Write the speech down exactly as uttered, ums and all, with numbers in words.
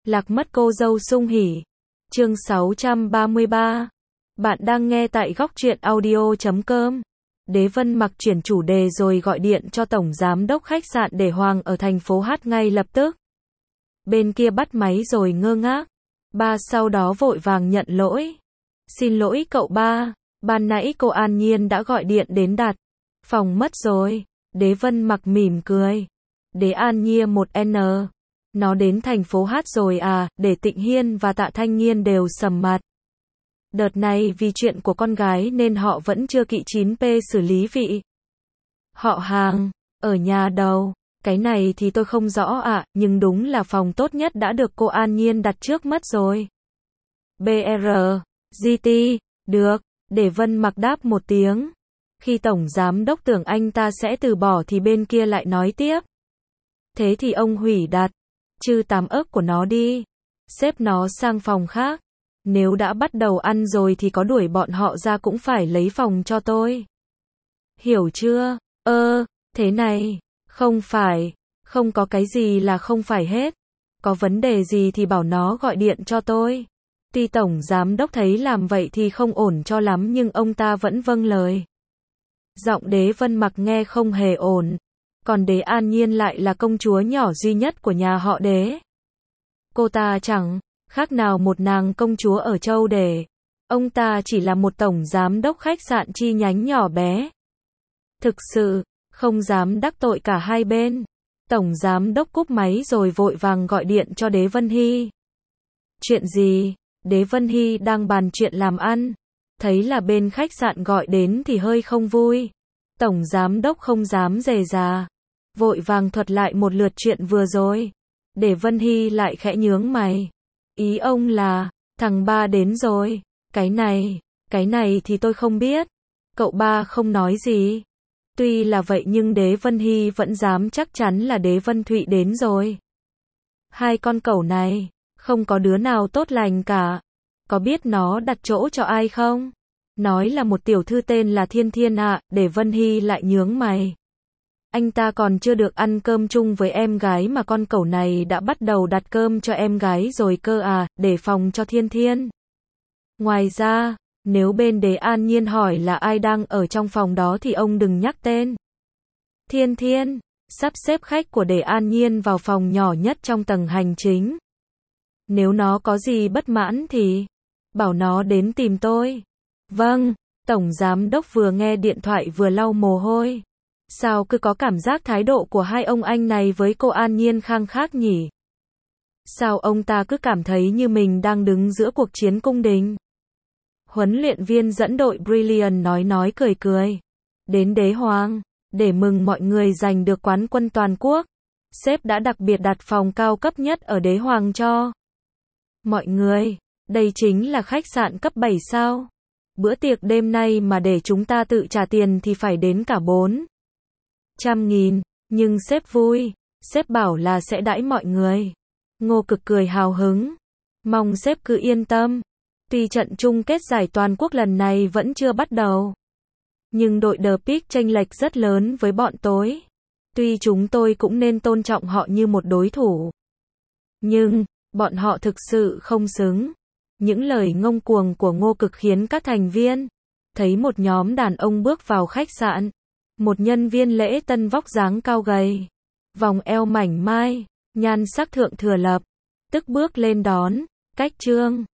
Lạc mất cô dâu sung hỉ. Chương sáu trăm ba mươi ba. Bạn đang nghe tại góc truyện audio chấm com. Đế Vân Mặc chuyển chủ đề rồi gọi điện cho tổng giám đốc khách sạn để Hoàng ở thành phố Hát ngay lập tức. Bên kia bắt máy rồi ngơ ngác. Ba sau đó vội vàng nhận lỗi. Xin lỗi cậu ba, ban nãy cô An Nhiên đã gọi điện đến đặt phòng mất rồi. Đế Vân Mặc mỉm cười. Đế An Nhiên một N. Nó đến thành phố Hát rồi à, để Tịnh Hiên và Tạ Thanh Nghiên đều sầm mặt. Đợt này vì chuyện của con gái nên họ vẫn chưa kỵ chín P xử lý vị họ hàng, ở nhà đâu. Cái này thì tôi không rõ ạ, à, nhưng đúng là phòng tốt nhất đã được cô An Nhiên đặt trước mất rồi. bê rờ, giê tê, được, để Vân Mặc đáp một tiếng. Khi tổng giám đốc tưởng anh ta sẽ từ bỏ thì bên kia lại nói tiếp. Thế thì ông hủy đặt, chứ tám ức của nó đi. Xếp nó sang phòng khác. Nếu đã bắt đầu ăn rồi thì có đuổi bọn họ ra cũng phải lấy phòng cho tôi. Hiểu chưa? Ơ, thế này, không phải, không có cái gì là không phải hết. Có vấn đề gì thì bảo nó gọi điện cho tôi. Tuy tổng giám đốc thấy làm vậy thì không ổn cho lắm nhưng ông ta vẫn vâng lời. Giọng Đế Vân Mặc nghe không hề ổn. Còn Đế An Nhiên lại là công chúa nhỏ duy nhất của nhà họ Đế. Cô ta chẳng khác nào một nàng công chúa ở châu Đề. Ông ta chỉ là một tổng giám đốc khách sạn chi nhánh nhỏ bé. Thực sự, không dám đắc tội cả hai bên. Tổng giám đốc cúp máy rồi vội vàng gọi điện cho Đế Vân Hy. Chuyện gì? Đế Vân Hy đang bàn chuyện làm ăn. Thấy là bên khách sạn gọi đến thì hơi không vui. Tổng giám đốc không dám dè dà. Vội vàng thuật lại một lượt chuyện vừa rồi. Để Vân Hy lại khẽ nhướng mày. Ý ông là, thằng ba đến rồi. Cái này, cái này thì tôi không biết. Cậu ba không nói gì. Tuy là vậy nhưng Đế Vân Hy vẫn dám chắc chắn là Đế Vân Thụy đến rồi. Hai con cẩu này, không có đứa nào tốt lành cả. Có biết nó đặt chỗ cho ai không? Nói là một tiểu thư tên là Thiên Thiên ạ, à, để Vân Hy lại nhướng mày. Anh ta còn chưa được ăn cơm chung với em gái mà con cẩu này đã bắt đầu đặt cơm cho em gái rồi cơ à, để phòng cho Thiên Thiên. Ngoài ra, nếu bên Đế An Nhiên hỏi là ai đang ở trong phòng đó thì ông đừng nhắc tên. Thiên Thiên, sắp xếp khách của Đế An Nhiên vào phòng nhỏ nhất trong tầng hành chính. Nếu nó có gì bất mãn thì bảo nó đến tìm tôi. Vâng, tổng giám đốc vừa nghe điện thoại vừa lau mồ hôi. Sao cứ có cảm giác thái độ của hai ông anh này với cô An Nhiên khăng khác nhỉ? Sao ông ta cứ cảm thấy như mình đang đứng giữa cuộc chiến cung đình? Huấn luyện viên dẫn đội Brilliant nói nói cười cười. Đến Đế Hoàng, để mừng mọi người giành được quán quân toàn quốc. Sếp đã đặc biệt đặt phòng cao cấp nhất ở Đế Hoàng cho mọi người. Đây chính là khách sạn cấp bảy sao. Bữa tiệc đêm nay mà để chúng ta tự trả tiền thì phải đến cả bốn trăm nghìn, nhưng sếp vui, sếp bảo là sẽ đãi mọi người. Ngô Cực cười hào hứng, mong sếp cứ yên tâm. Tuy trận chung kết giải toàn quốc lần này vẫn chưa bắt đầu, nhưng đội The Peak chênh lệch rất lớn với bọn tối. Tuy chúng tôi cũng nên tôn trọng họ như một đối thủ, nhưng bọn họ thực sự không xứng. Những lời ngông cuồng của Ngô Cực khiến các thành viên thấy một nhóm đàn ông bước vào khách sạn. Một nhân viên lễ tân vóc dáng cao gầy, vòng eo mảnh mai, nhan sắc thượng thừa lập, tức bước lên đón. Cách Trương